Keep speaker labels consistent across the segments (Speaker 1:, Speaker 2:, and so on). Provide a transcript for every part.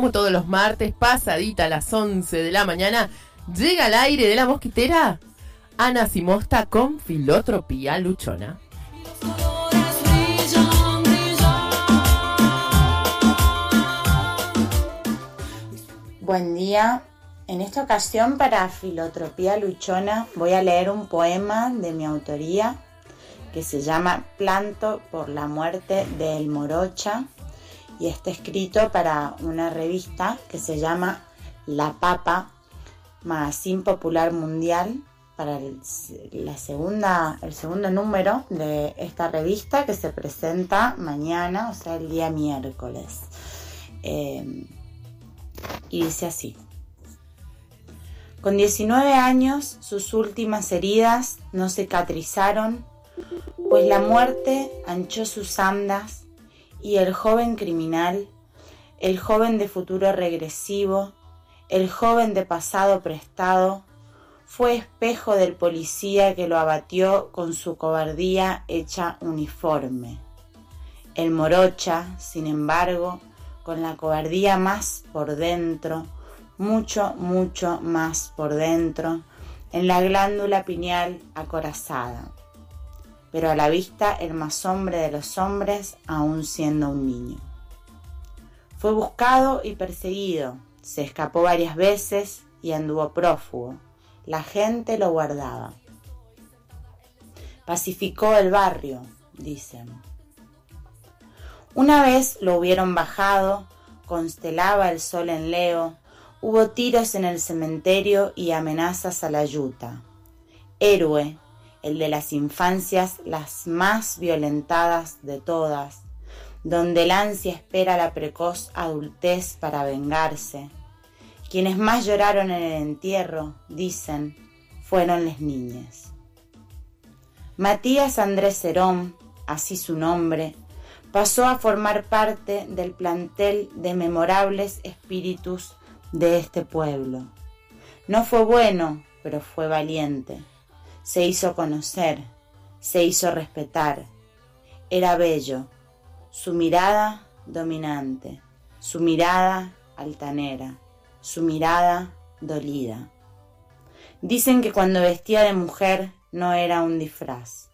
Speaker 1: como todos los martes, pasadita a las 11 de la mañana, llega al aire de la mosquitera Ana Simosta con Filotropía Luchona.
Speaker 2: Buen día. En esta ocasión, para Filotropía Luchona, voy a leer un poema de mi autoría que se llama Planto por la muerte del Morocha, y está escrito para una revista que se llama La Papa, Magazine Popular Mundial, para el segundo número de esta revista, que se presenta mañana, o sea, el día miércoles. Y dice así: con 19 años, sus últimas heridas no cicatrizaron, pues la muerte anchó sus andas y el joven criminal, el joven de futuro regresivo, el joven de pasado prestado, fue espejo del policía que lo abatió con su cobardía hecha uniforme. El Morocha, sin embargo, con la cobardía más por dentro, mucho, mucho más por dentro, en la glándula pineal acorazada, pero a la vista el más hombre de los hombres, aún siendo un niño. Fue buscado y perseguido, se escapó varias veces y anduvo prófugo. La gente lo guardaba. Pacificó el barrio, dicen. Una vez lo hubieron bajado, constelaba el sol en Leo, hubo tiros en el cementerio y amenazas a la yuta. Héroe, el de las infancias las más violentadas de todas, donde el ansia espera la precoz adultez para vengarse. Quienes más lloraron en el entierro, dicen, fueron las niñas. Matías Andrés Cerón, así su nombre, pasó a formar parte del plantel de memorables espíritus de este pueblo. No fue bueno, pero fue valiente. Se hizo conocer, se hizo respetar. Era bello, su mirada dominante, su mirada altanera, su mirada dolida. Dicen que cuando vestía de mujer no era un disfraz.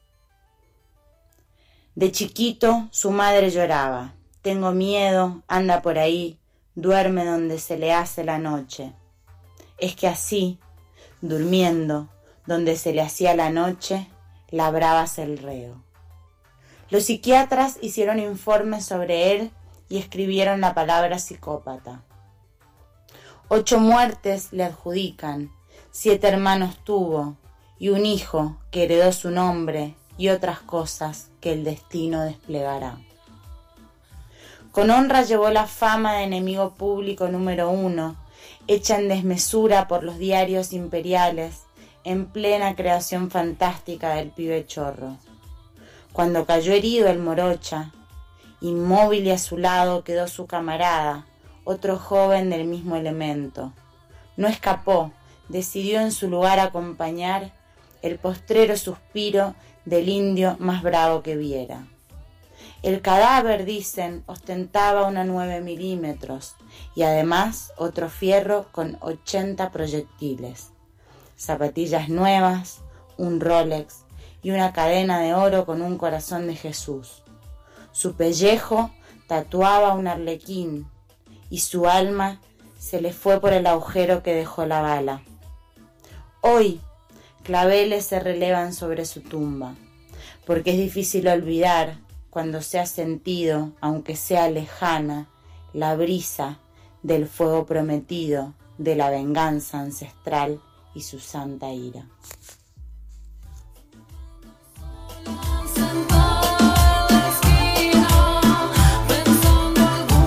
Speaker 2: De chiquito su madre lloraba. Tengo miedo, anda por ahí, duerme donde se le hace la noche. Es que así, durmiendo, donde se le hacía la noche, labrabas el reo. Los psiquiatras hicieron informes sobre él y escribieron la palabra psicópata. 8 muertes le adjudican, 7 hermanos tuvo y un hijo que heredó su nombre y otras cosas que el destino desplegará. Con honra llevó la fama de enemigo público número 1, hecha en desmesura por los diarios imperiales, en plena creación fantástica del pibe chorro. Cuando cayó herido el Morocha, inmóvil y a su lado quedó su camarada, otro joven del mismo elemento. No escapó, decidió en su lugar acompañar el postrero suspiro del indio más bravo que viera. El cadáver, dicen, ostentaba una 9 milímetros y además otro fierro con 80 proyectiles, zapatillas nuevas, un Rolex y una cadena de oro con un corazón de Jesús. Su pellejo tatuaba un arlequín y su alma se le fue por el agujero que dejó la bala. Hoy, claveles se relevan sobre su tumba, porque es difícil olvidar cuando se ha sentido, aunque sea lejana, la brisa del fuego prometido, de la venganza ancestral y su santa ira.